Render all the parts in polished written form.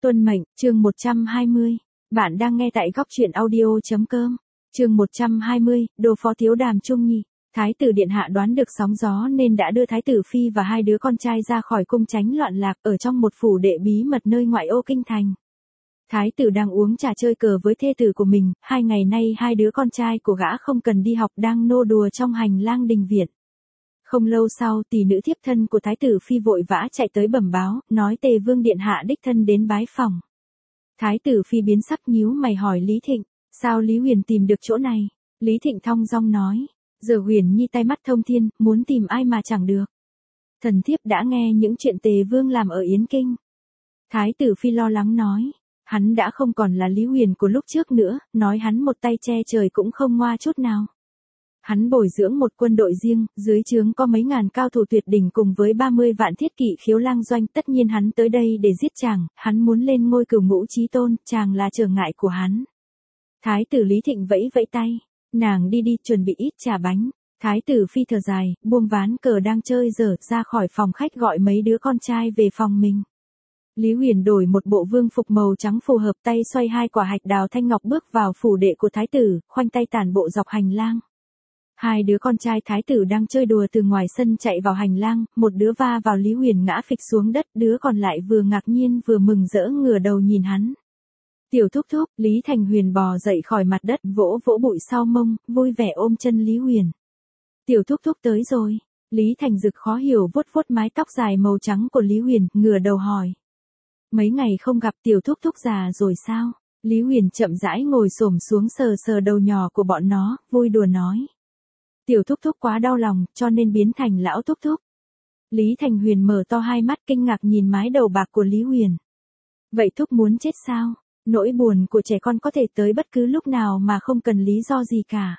Tuân mệnh, chương 120. Bạn đang nghe tại góc truyện audio.com. Chương 120, đồ phó thiếu Đàm Trung Nhi. Thái tử điện hạ đoán được sóng gió nên đã đưa thái tử phi và hai đứa con trai ra khỏi cung tránh loạn lạc ở trong một phủ đệ bí mật nơi ngoại ô kinh thành. Thái tử đang uống trà chơi cờ với thê tử của mình, 2 ngày nay hai đứa con trai của gã không cần đi học đang nô đùa trong hành lang đình viện. Không lâu sau, tỷ nữ thiếp thân của thái tử phi vội vã chạy tới bẩm báo, nói Tề Vương điện hạ đích thân đến bái phòng. Thái tử phi biến sắc nhíu mày hỏi Lý Thịnh, sao Lý Huyền tìm được chỗ này? Lý Thịnh thong dong nói, giờ Huyền Nhi tay mắt thông thiên, muốn tìm ai mà chẳng được. Thần thiếp đã nghe những chuyện Tề Vương làm ở Yến Kinh. Thái tử phi lo lắng nói, hắn đã không còn là Lý Huyền của lúc trước nữa, nói hắn một tay che trời cũng không ngoa chút nào. Hắn bồi dưỡng một quân đội riêng, dưới trướng có mấy ngàn cao thủ tuyệt đỉnh cùng với 30 vạn thiết kỵ khiếu lang doanh, tất nhiên hắn tới đây để giết chàng, hắn muốn lên ngôi cửu ngũ chí tôn, chàng là trở ngại của hắn. Thái tử Lý Thịnh vẫy vẫy tay, nàng đi đi, chuẩn bị ít trà bánh. Thái tử phi thở dài, buông ván cờ đang chơi dở ra khỏi phòng khách gọi mấy đứa con trai về phòng mình. Lý Huyền đổi một bộ vương phục màu trắng phù hợp, tay xoay 2 quả hạch đào thanh ngọc bước vào phủ đệ của thái tử, khoanh tay tản bộ dọc hành lang. Hai đứa con trai thái tử đang chơi đùa từ ngoài sân chạy vào hành lang, một đứa va vào Lý Huyền ngã phịch xuống đất, đứa còn lại vừa ngạc nhiên vừa mừng rỡ ngửa đầu nhìn hắn. Tiểu thúc thúc, Lý Thành Huyền bò dậy khỏi mặt đất, vỗ vỗ bụi sau mông, vui vẻ ôm chân Lý Huyền. Tiểu thúc thúc tới rồi. Lý Thành Dực khó hiểu vuốt vuốt mái tóc dài màu trắng của Lý Huyền, ngửa đầu hỏi. Mấy ngày không gặp tiểu thúc thúc già rồi sao? Lý Huyền chậm rãi ngồi xổm xuống sờ sờ đầu nhỏ của bọn nó, vui đùa nói. Tiểu thúc thúc quá đau lòng, cho nên biến thành lão thúc thúc. Lý Thành Huyền mở to hai mắt kinh ngạc nhìn mái đầu bạc của Lý Huyền. Vậy thúc muốn chết sao? Nỗi buồn của trẻ con có thể tới bất cứ lúc nào mà không cần lý do gì cả.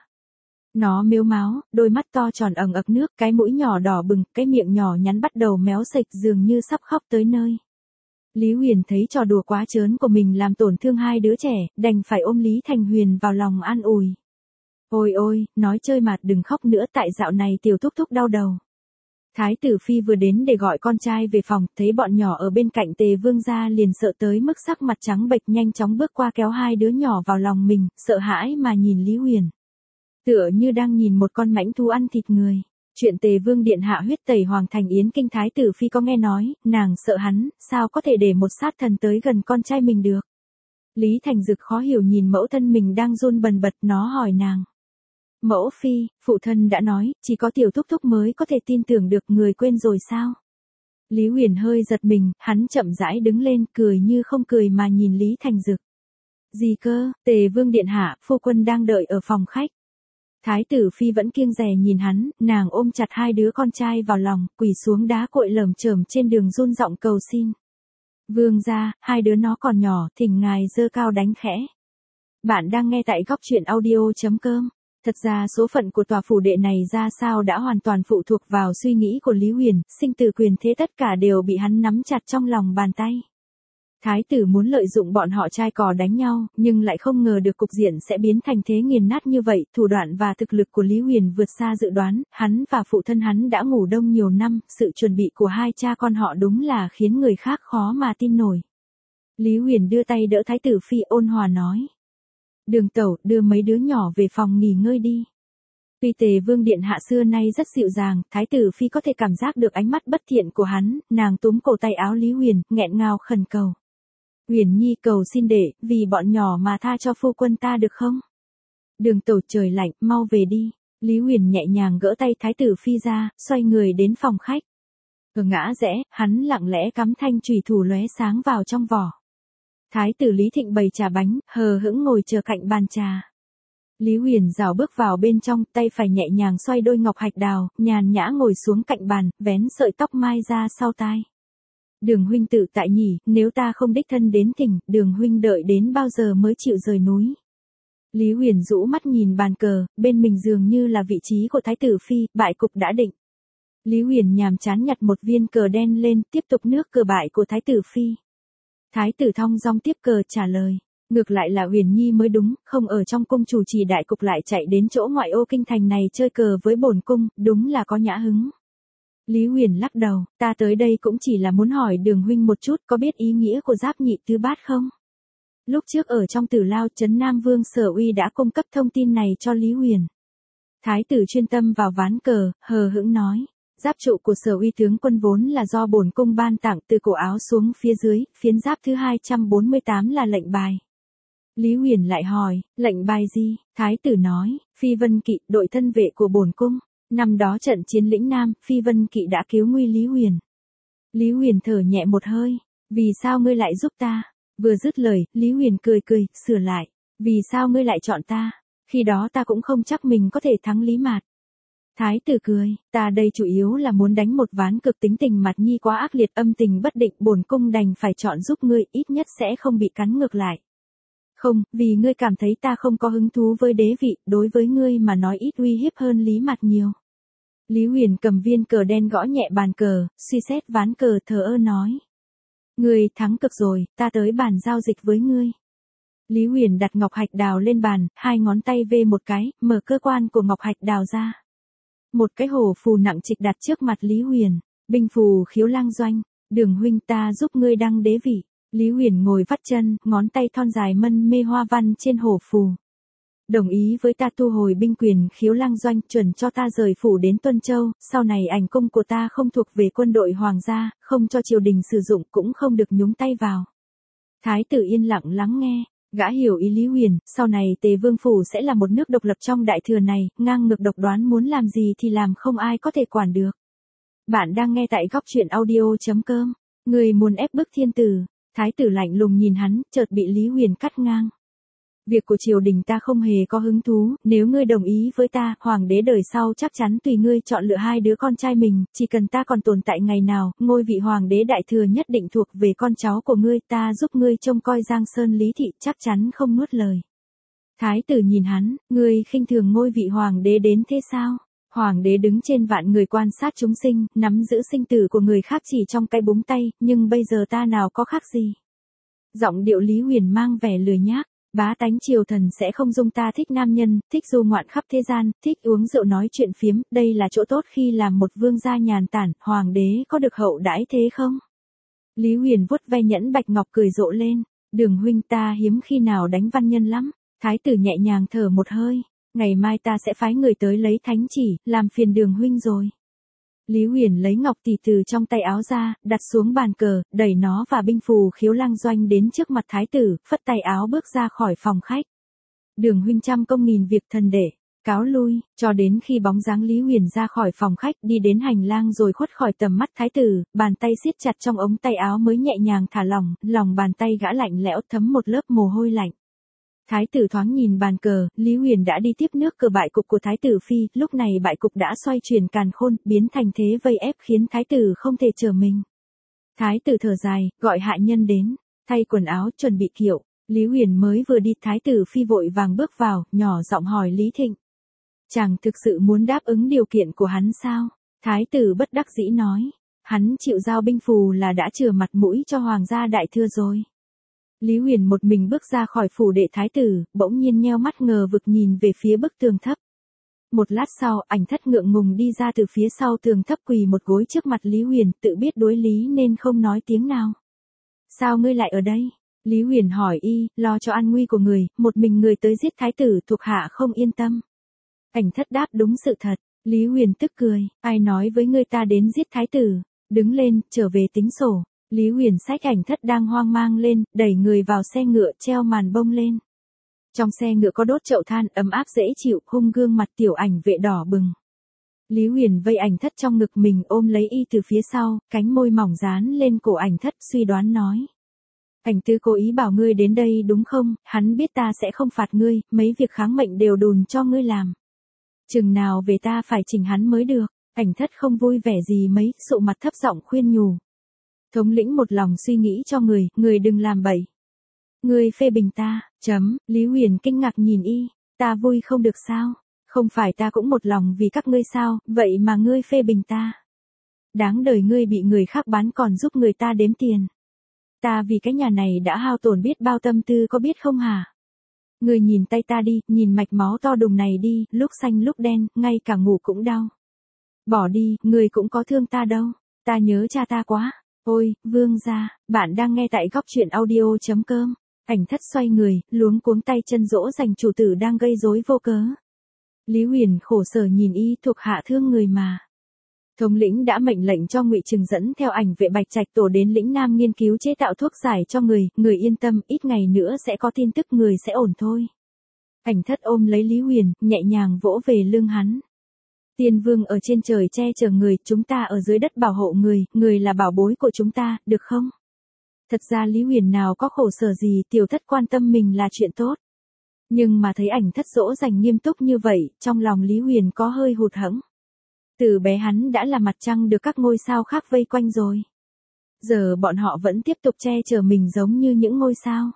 Nó mếu máo, đôi mắt to tròn ẩn ực nước, cái mũi nhỏ đỏ bừng, cái miệng nhỏ nhắn bắt đầu méo sệch dường như sắp khóc tới nơi. Lý Huyền thấy trò đùa quá trớn của mình làm tổn thương hai đứa trẻ, đành phải ôm Lý Thành Huyền vào lòng an ủi. Ôi ôi, nói chơi mà đừng khóc nữa, tại dạo này tiểu thúc thúc đau đầu. Thái tử phi vừa đến để gọi con trai về phòng, thấy bọn nhỏ ở bên cạnh Tề Vương gia liền sợ tới mức sắc mặt trắng bệch, nhanh chóng bước qua kéo hai đứa nhỏ vào lòng mình, sợ hãi mà nhìn Lý Huyền. Tựa như đang nhìn một con mãnh thú ăn thịt người. Chuyện Tề Vương điện hạ huyết tẩy hoàng thành Yến Kinh thái tử phi có nghe nói, nàng sợ hắn, sao có thể để một sát thần tới gần con trai mình được. Lý Thành Dực khó hiểu nhìn mẫu thân mình đang run bần bật, nó hỏi nàng. Mẫu phi, phụ thân đã nói, chỉ có tiểu thúc thúc mới có thể tin tưởng được, người quên rồi sao? Lý Huyền hơi giật mình, hắn chậm rãi đứng lên, cười như không cười mà nhìn Lý Thành Dực. Gì cơ? Tề Vương điện hạ, phu quân đang đợi ở phòng khách. Thái tử phi vẫn kiêng dè nhìn hắn, nàng ôm chặt hai đứa con trai vào lòng, quỳ xuống đá cội lởm chởm trên đường run giọng cầu xin. Vương gia, hai đứa nó còn nhỏ, thỉnh ngài giơ cao đánh khẽ. Bạn đang nghe tại góc truyện audio.com. Thật ra số phận của tòa phủ đệ này ra sao đã hoàn toàn phụ thuộc vào suy nghĩ của Lý Huyền, sinh tử quyền thế tất cả đều bị hắn nắm chặt trong lòng bàn tay. Thái tử muốn lợi dụng bọn họ trai cò đánh nhau, nhưng lại không ngờ được cục diện sẽ biến thành thế nghiền nát như vậy, thủ đoạn và thực lực của Lý Huyền vượt xa dự đoán, hắn và phụ thân hắn đã ngủ đông nhiều năm, sự chuẩn bị của hai cha con họ đúng là khiến người khác khó mà tin nổi. Lý Huyền đưa tay đỡ thái tử phi, ôn hòa nói. Đường tẩu, đưa mấy đứa nhỏ về phòng nghỉ ngơi đi. Tuy Tề Vương điện hạ xưa nay rất dịu dàng, thái tử phi có thể cảm giác được ánh mắt bất thiện của hắn, nàng túm cổ tay áo Lý Huyền, nghẹn ngào khẩn cầu. Huyền Nhi cầu xin để, vì bọn nhỏ mà tha cho phu quân ta được không? Đường tẩu, trời lạnh, mau về đi. Lý Huyền nhẹ nhàng gỡ tay thái tử phi ra, xoay người đến phòng khách. Ở ngã rẽ, hắn lặng lẽ cắm thanh chùy thủ lóe sáng vào trong vỏ. Thái tử Lý Thịnh bày trà bánh, hờ hững ngồi chờ cạnh bàn trà. Lý Huyền rảo bước vào bên trong, tay phải nhẹ nhàng xoay đôi ngọc hạch đào, nhàn nhã ngồi xuống cạnh bàn, vén sợi tóc mai ra sau tai. Đường huynh tự tại nhỉ, nếu ta không đích thân đến thỉnh, đường huynh đợi đến bao giờ mới chịu rời núi. Lý Huyền rũ mắt nhìn bàn cờ, bên mình dường như là vị trí của thái tử phi, bại cục đã định. Lý Huyền nhàm chán nhặt một viên cờ đen lên, tiếp tục nước cờ bại của thái tử phi. Thái tử thong dong tiếp cờ trả lời. Ngược lại là Huyền Nhi mới đúng, không ở trong cung chủ trì đại cục lại chạy đến chỗ ngoại ô kinh thành này chơi cờ với bổn cung, đúng là có nhã hứng. Lý Huyền lắc đầu, ta tới đây cũng chỉ là muốn hỏi Đường huynh một chút, có biết ý nghĩa của giáp nhị tứ bát không? Lúc trước ở trong Tử Lao trấn Nam Vương Sở Uy đã cung cấp thông tin này cho Lý Huyền. Thái tử chuyên tâm vào ván cờ, hờ hững nói, giáp trụ của Sở Uy tướng quân vốn là do bổn cung ban tặng từ cổ áo xuống phía dưới, phiến giáp thứ 248 là lệnh bài. Lý Huyền lại hỏi, lệnh bài gì? Thái tử nói, Phi Vân Kỵ, đội thân vệ của bổn cung. Năm đó trận chiến lĩnh Nam, Phi Vân Kỵ đã cứu nguy Lý Huyền. Lý Huyền thở nhẹ một hơi, vì sao ngươi lại giúp ta? Vừa dứt lời, Lý Huyền cười cười, sửa lại, vì sao ngươi lại chọn ta? Khi đó ta cũng không chắc mình có thể thắng Lý Mạt. Thái tử cười, ta đây chủ yếu là muốn đánh một ván cực, tính tình Mạt Nhi quá ác liệt, âm tình bất định, bổn cung đành phải chọn giúp ngươi, ít nhất sẽ không bị cắn ngược lại. Không, vì ngươi cảm thấy ta không có hứng thú với đế vị, đối với ngươi mà nói ít uy hiếp hơn Lý Mạt nhiều. Lý Huyền cầm viên cờ đen gõ nhẹ bàn cờ, suy xét ván cờ, thờ ơ nói. Ngươi thắng cực rồi, ta tới bàn giao dịch với ngươi. Lý Huyền đặt ngọc hạch đào lên bàn, hai ngón tay vê một cái, mở cơ quan của ngọc hạch đào ra. Một cái hổ phù nặng trịch đặt trước mặt Lý Huyền, binh phù khiếu lang doanh, Đường huynh ta giúp ngươi đăng đế vị. Lý Huyền ngồi vắt chân, ngón tay thon dài mân mê hoa văn trên hổ phù. Đồng ý với ta thu hồi binh quyền khiếu lang doanh, chuẩn cho ta rời phủ đến Tuân Châu, sau này ảnh cung của ta không thuộc về quân đội hoàng gia, không cho triều đình sử dụng, cũng không được nhúng tay vào. Thái tử yên lặng lắng nghe, gã hiểu ý Lý Huyền, sau này Tề Vương phủ sẽ là một nước độc lập trong đại thừa này, ngang ngược độc đoán muốn làm gì thì làm, không ai có thể quản được. Bạn đang nghe tại góc truyện audio.com. Người muốn ép bức thiên tử. Thái tử lạnh lùng nhìn hắn, chợt bị Lý Huyền cắt ngang. Việc của triều đình ta không hề có hứng thú, nếu ngươi đồng ý với ta, hoàng đế đời sau chắc chắn tùy ngươi chọn lựa hai đứa con trai mình, chỉ cần ta còn tồn tại ngày nào, ngôi vị hoàng đế đại thừa nhất định thuộc về con cháu của ngươi, ta giúp ngươi trông coi Giang Sơn Lý Thị, chắc chắn không nuốt lời. Thái tử nhìn hắn, ngươi khinh thường ngôi vị hoàng đế đến thế sao? Hoàng đế đứng trên vạn người quan sát chúng sinh, nắm giữ sinh tử của người khác chỉ trong cái búng tay, nhưng bây giờ ta nào có khác gì. Giọng điệu Lý Huyền mang vẻ lười nhác, bá tánh triều thần sẽ không dung ta thích nam nhân, thích du ngoạn khắp thế gian, thích uống rượu nói chuyện phiếm, đây là chỗ tốt khi làm một vương gia nhàn tản, hoàng đế có được hậu đãi thế không? Lý Huyền vuốt ve nhẫn bạch ngọc cười rộ lên, Đường huynh ta hiếm khi nào đánh văn nhân lắm. Thái tử nhẹ nhàng thở một hơi. Ngày mai ta sẽ phái người tới lấy thánh chỉ, làm phiền Đường huynh rồi. Lý Huyền lấy ngọc tỷ từ trong tay áo ra, đặt xuống bàn cờ, đẩy nó và binh phù khiếu lang doanh đến trước mặt thái tử, phất tay áo bước ra khỏi phòng khách. Đường huynh trăm công nghìn việc thần để, cáo lui, cho đến khi bóng dáng Lý Huyền ra khỏi phòng khách đi đến hành lang rồi khuất khỏi tầm mắt thái tử, bàn tay siết chặt trong ống tay áo mới nhẹ nhàng thả lỏng, lòng bàn tay gã lạnh lẽo thấm một lớp mồ hôi lạnh. Thái tử thoáng nhìn bàn cờ, Lý Huyền đã đi tiếp nước cờ bại cục của thái tử phi, lúc này bại cục đã xoay chuyển càn khôn, biến thành thế vây ép khiến thái tử không thể trở mình. Thái tử thở dài, gọi hạ nhân đến, thay quần áo, chuẩn bị kiệu. Lý Huyền mới vừa đi, thái tử phi vội vàng bước vào, nhỏ giọng hỏi Lý Thịnh. Chàng thực sự muốn đáp ứng điều kiện của hắn sao? Thái tử bất đắc dĩ nói, hắn chịu giao binh phù là đã chừa mặt mũi cho hoàng gia đại thừa rồi. Lý Huyền một mình bước ra khỏi phủ đệ thái tử, bỗng nhiên nheo mắt ngờ vực nhìn về phía bức tường thấp. Một lát sau, Ảnh Thất ngượng ngùng đi ra từ phía sau tường thấp, quỳ một gối trước mặt Lý Huyền, tự biết đối lý nên không nói tiếng nào. Sao ngươi lại ở đây? Lý Huyền hỏi y, lo cho an nguy của người, một mình người tới giết thái tử, thuộc hạ không yên tâm. Ảnh Thất đáp đúng sự thật. Lý Huyền tức cười, ai nói với ngươi ta đến giết thái tử? Đứng lên, trở về tính sổ. Lý Huyền xách Ảnh Thất đang hoang mang lên, đẩy người vào xe ngựa, treo màn bông lên. Trong xe ngựa có đốt chậu than, ấm áp dễ chịu, khung gương mặt tiểu ảnh vệ đỏ bừng. Lý Huyền vây Ảnh Thất trong ngực mình, ôm lấy y từ phía sau, cánh môi mỏng dán lên cổ Ảnh Thất, suy đoán nói. Ảnh Tư cố ý bảo ngươi đến đây đúng không? Hắn biết ta sẽ không phạt ngươi, mấy việc kháng mệnh đều đùn cho ngươi làm. Chừng nào về ta phải chỉnh hắn mới được. Ảnh Thất không vui vẻ gì mấy, sụ mặt thấp giọng khuyên nhủ. Thống lĩnh một lòng suy nghĩ cho người đừng làm bậy. Ngươi phê bình ta, Lý Huyền kinh ngạc nhìn y, ta vui không được sao? Không phải ta cũng một lòng vì các ngươi sao, vậy mà ngươi phê bình ta. Đáng đời ngươi bị người khác bán còn giúp người ta đếm tiền. Ta vì cái nhà này đã hao tổn biết bao tâm tư có biết không hả? Ngươi nhìn tay ta đi, nhìn mạch máu to đùng này đi, lúc xanh lúc đen, ngay cả ngủ cũng đau. Bỏ đi, người cũng có thương ta đâu. Ta nhớ cha ta quá. Ôi, vương gia, bạn đang nghe tại góc truyện audio.com. Ảnh thất xoay người, luống cuống tay chân dỗ dành chủ tử đang gây rối vô cớ. Lý Huyền khổ sở nhìn y, thuộc hạ thương người mà. Thống lĩnh đã mệnh lệnh cho Ngụy Trừng dẫn theo ảnh vệ Bạch Trạch Tổ đến lĩnh Nam nghiên cứu chế tạo thuốc giải cho người yên tâm, ít ngày nữa sẽ có tin tức, người sẽ ổn thôi. Ảnh thất ôm lấy Lý Huyền, nhẹ nhàng vỗ về lưng hắn. Tiên vương ở trên trời che chở người, chúng ta ở dưới đất bảo hộ người là bảo bối của chúng ta, được không? Thật ra Lý Huyền nào có khổ sở gì, tiểu thất quan tâm mình là chuyện tốt. Nhưng mà thấy ảnh thất dỗ dành nghiêm túc như vậy, trong lòng Lý Huyền có hơi hụt hẫng. Từ bé hắn đã là mặt trăng được các ngôi sao khác vây quanh rồi. Giờ bọn họ vẫn tiếp tục che chở mình giống như những ngôi sao.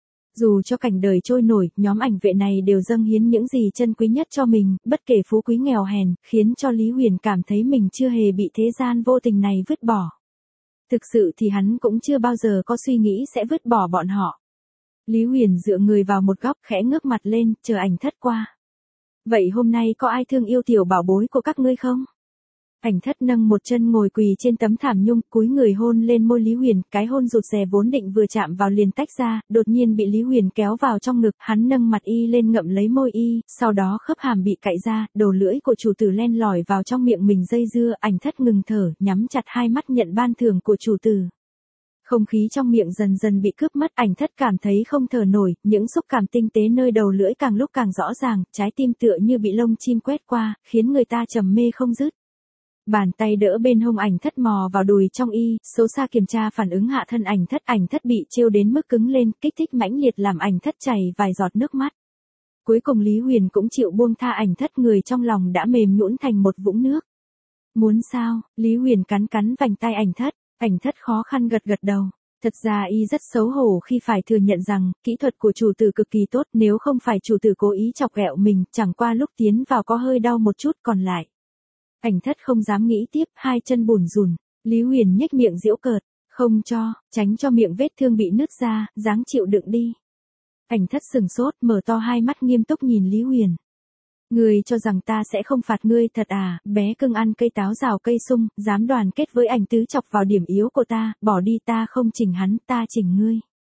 Dù cho cảnh đời trôi nổi, nhóm ảnh vệ này đều dâng hiến những gì chân quý nhất cho mình, bất kể phú quý nghèo hèn, khiến cho Lý Huyền cảm thấy mình chưa hề bị thế gian vô tình này vứt bỏ. Thực sự thì hắn cũng chưa bao giờ có suy nghĩ sẽ vứt bỏ bọn họ. Lý Huyền dựa người vào một góc, khẽ ngước mặt lên, chờ ảnh thất qua. Vậy hôm nay có ai thương yêu tiểu bảo bối của các ngươi không? Ảnh thất nâng một chân ngồi quỳ trên tấm thảm nhung, cúi người hôn lên môi Lý Huyền, cái hôn rụt rè vốn định vừa chạm vào liền tách ra, đột nhiên bị Lý Huyền kéo vào trong ngực, hắn nâng mặt y lên ngậm lấy môi y, sau đó khớp hàm bị cạy ra, đầu lưỡi của chủ tử len lỏi vào trong miệng mình dây dưa, ảnh thất ngừng thở, nhắm chặt hai mắt nhận ban thưởng của chủ tử. Không khí trong miệng dần dần bị cướp mất, ảnh thất cảm thấy không thở nổi, những xúc cảm tinh tế nơi đầu lưỡi càng lúc càng rõ ràng, trái tim tựa như bị lông chim quét qua, khiến người ta trầm mê không dứt. Bàn tay đỡ bên hông ảnh thất mò vào đùi trong y, xấu xa kiểm tra phản ứng hạ thân ảnh thất bị trêu đến mức cứng lên, kích thích mãnh liệt làm ảnh thất chảy vài giọt nước mắt. Cuối cùng Lý Huyền cũng chịu buông tha ảnh thất, người trong lòng đã mềm nhũn thành một vũng nước. Muốn sao? Lý Huyền cắn vành tay ảnh thất khó khăn gật đầu. Thật ra y rất xấu hổ khi phải thừa nhận rằng, kỹ thuật của chủ tử cực kỳ tốt, nếu không phải chủ tử cố ý chọc ghẹo mình, chẳng qua lúc tiến vào có hơi đau một chút, còn lại. Ảnh thất không dám nghĩ tiếp, hai chân bủn rủn. Lý Huyền nhếch miệng giễu cợt, không cho, tránh cho miệng vết thương bị nứt ra, dáng chịu đựng đi. Ảnh thất sừng sốt, mở to hai mắt nghiêm túc nhìn Lý Huyền. Ngươi cho rằng ta sẽ không phạt ngươi thật à, bé cưng ăn cây táo rào cây sung, dám đoàn kết với ảnh tứ chọc vào điểm yếu của ta, bỏ đi, ta không chỉnh hắn, ta chỉnh ngươi.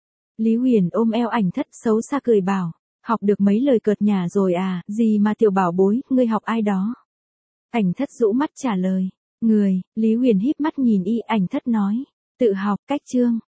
Lý Huyền ôm eo ảnh thất xấu xa cười bảo, học được mấy lời cợt nhả rồi à, gì mà tiểu bảo bối, ngươi học ai đó. Ảnh thất rũ mắt trả lời, Lý Huyền híp mắt nhìn y, ảnh thất nói, tự học, cách chương.